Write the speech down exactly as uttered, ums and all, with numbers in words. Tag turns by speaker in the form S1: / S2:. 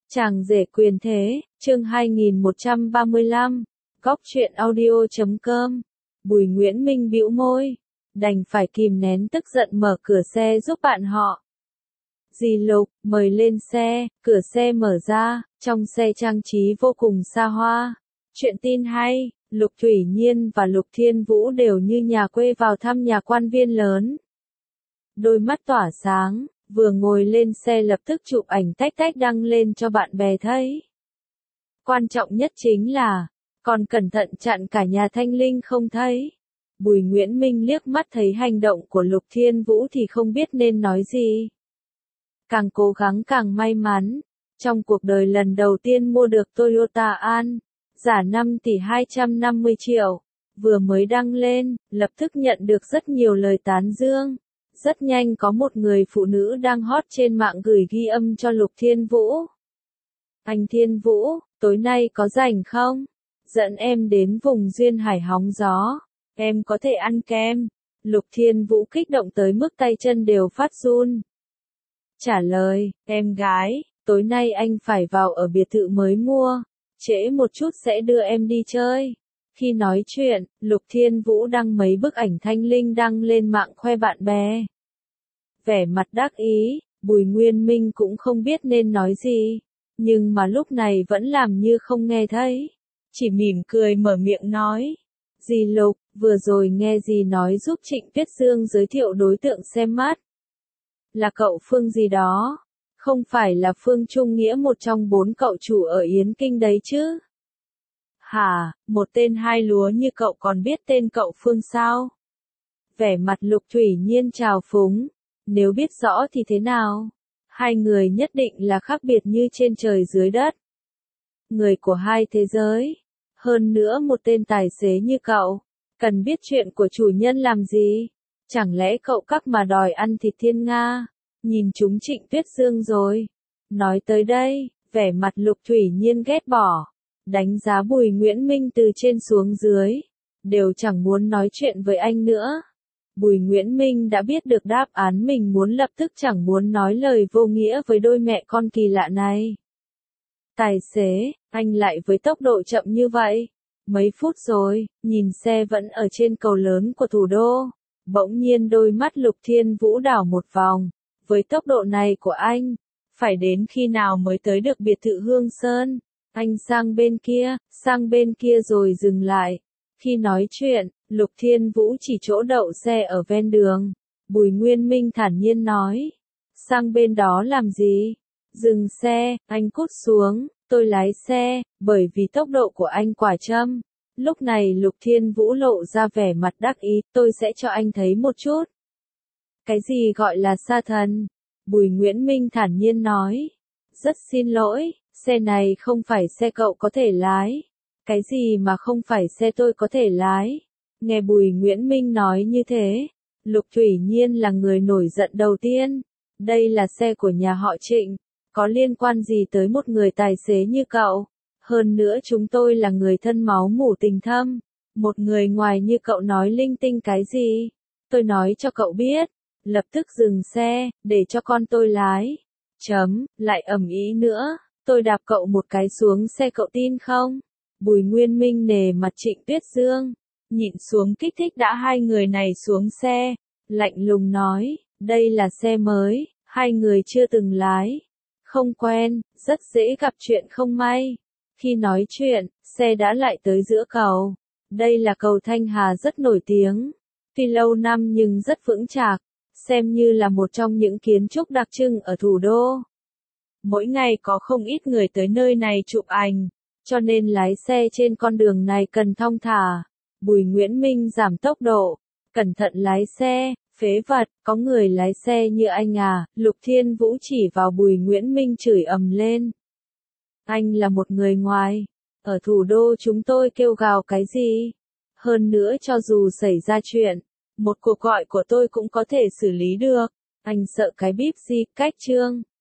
S1: Chàng rể quyền thế, chương hai nghìn một trăm ba mươi lăm, góc truyện audio chấm com. Bùi Nguyễn Minh bĩu môi, đành phải kìm nén tức giận mở cửa xe giúp bạn họ. Dì Lục, mời lên xe, cửa xe mở ra, trong xe trang trí vô cùng xa hoa. Chuyện tin hay, Lục Thủy Nhiên và Lục Thiên Vũ đều như nhà quê vào thăm nhà quan viên lớn. Đôi mắt tỏa sáng, vừa ngồi lên xe lập tức chụp ảnh tách tách đăng lên cho bạn bè thấy. Quan trọng nhất chính là, còn cẩn thận chặn cả nhà Thanh Linh không thấy. Bùi Nguyễn Minh liếc mắt thấy hành động của Lục Thiên Vũ thì không biết nên nói gì. Càng cố gắng càng may mắn, trong cuộc đời lần đầu tiên mua được Toyota An, giả năm tỷ hai trăm năm mươi triệu, vừa mới đăng lên, lập tức nhận được rất nhiều lời tán dương. Rất nhanh có một người phụ nữ đang hot trên mạng gửi ghi âm cho Lục Thiên Vũ. Anh Thiên Vũ, tối nay có rảnh không? Dẫn em đến vùng duyên hải hóng gió. Em có thể ăn kem. Lục Thiên Vũ kích động tới mức tay chân đều phát run. Trả lời, em gái, tối nay anh phải vào ở biệt thự mới mua. Trễ một chút sẽ đưa em đi chơi. Khi nói chuyện, Lục Thiên Vũ đăng mấy bức ảnh Thanh Linh đăng lên mạng khoe bạn bè. Vẻ mặt đắc ý, Bùi Nguyên Minh cũng không biết nên nói gì, nhưng mà lúc này vẫn làm như không nghe thấy. Chỉ mỉm cười mở miệng nói. Dì Lục, vừa rồi nghe dì nói giúp Trịnh Tuyết Dương giới thiệu đối tượng xem mắt. Là cậu Phương gì đó, không phải là Phương Trung Nghĩa một trong bốn cậu chủ ở Yến Kinh đấy chứ? Hả, một tên hai lúa như cậu còn biết tên cậu Phương sao? Vẻ mặt Lục Thủy Nhiên trào phúng, nếu biết rõ thì thế nào? Hai người nhất định là khác biệt như trên trời dưới đất. Người của hai thế giới. Hơn nữa một tên tài xế như cậu, cần biết chuyện của chủ nhân làm gì? Chẳng lẽ cậu các mà đòi ăn thịt thiên nga? Nhìn chúng Trịnh Tuyết Dương rồi. Nói tới đây, vẻ mặt Lục Thủy Nhiên ghét bỏ. Đánh giá Bùi Nguyễn Minh từ trên xuống dưới, đều chẳng muốn nói chuyện với anh nữa. Bùi Nguyễn Minh đã biết được đáp án mình muốn lập tức chẳng muốn nói lời vô nghĩa với đôi mẹ con kỳ lạ này. Tài xế, anh lại với tốc độ chậm như vậy. Mấy phút rồi, nhìn xe vẫn ở trên cầu lớn của thủ đô. Bỗng nhiên đôi mắt Lục Thiên Vũ đảo một vòng. Với tốc độ này của anh, phải đến khi nào mới tới được biệt thự Hương Sơn? Anh sang bên kia, sang bên kia rồi dừng lại. Khi nói chuyện, Lục Thiên Vũ chỉ chỗ đậu xe ở ven đường. Bùi Nguyên Minh thản nhiên nói. Sang bên đó làm gì? Dừng xe, anh cút xuống, tôi lái xe, bởi vì tốc độ của anh quả châm. Lúc này Lục Thiên Vũ lộ ra vẻ mặt đắc ý, tôi sẽ cho anh thấy một chút. Cái gì gọi là sa thần? Bùi Nguyễn Minh thản nhiên nói. Rất xin lỗi, xe này không phải xe cậu có thể lái. Cái gì mà không phải xe tôi có thể lái? Nghe Bùi Nguyễn Minh nói như thế, Lục Thủy Nhiên là người nổi giận đầu tiên. Đây là xe của nhà họ Trịnh, có liên quan gì tới một người tài xế như cậu? Hơn nữa chúng tôi là người thân máu mủ tình thâm. Một người ngoài như cậu nói linh tinh cái gì? Tôi nói cho cậu biết, lập tức dừng xe, để cho con tôi lái. Chấm, lại ầm ĩ nữa, tôi đạp cậu một cái xuống xe cậu tin không? Bùi Nguyên Minh nề mặt Trịnh Tuyết Dương, nhịn xuống kích thích đã hai người này xuống xe, lạnh lùng nói, đây là xe mới, hai người chưa từng lái, không quen, rất dễ gặp chuyện không may. Khi nói chuyện, xe đã lại tới giữa cầu. Đây là cầu Thanh Hà rất nổi tiếng, tuy lâu năm nhưng rất vững chạc, xem như là một trong những kiến trúc đặc trưng ở thủ đô. Mỗi ngày có không ít người tới nơi này chụp ảnh, cho nên lái xe trên con đường này cần thong thả. Bùi Nguyễn Minh giảm tốc độ, cẩn thận lái xe, phế vật, có người lái xe như anh à? Lục Thiên Vũ chỉ vào Bùi Nguyễn Minh chửi ầm lên. Anh là một người ngoài, ở thủ đô chúng tôi kêu gào cái gì? Hơn nữa cho dù xảy ra chuyện, một cuộc gọi của tôi cũng có thể xử lý được. Anh sợ cái bíp gì? Cách chương.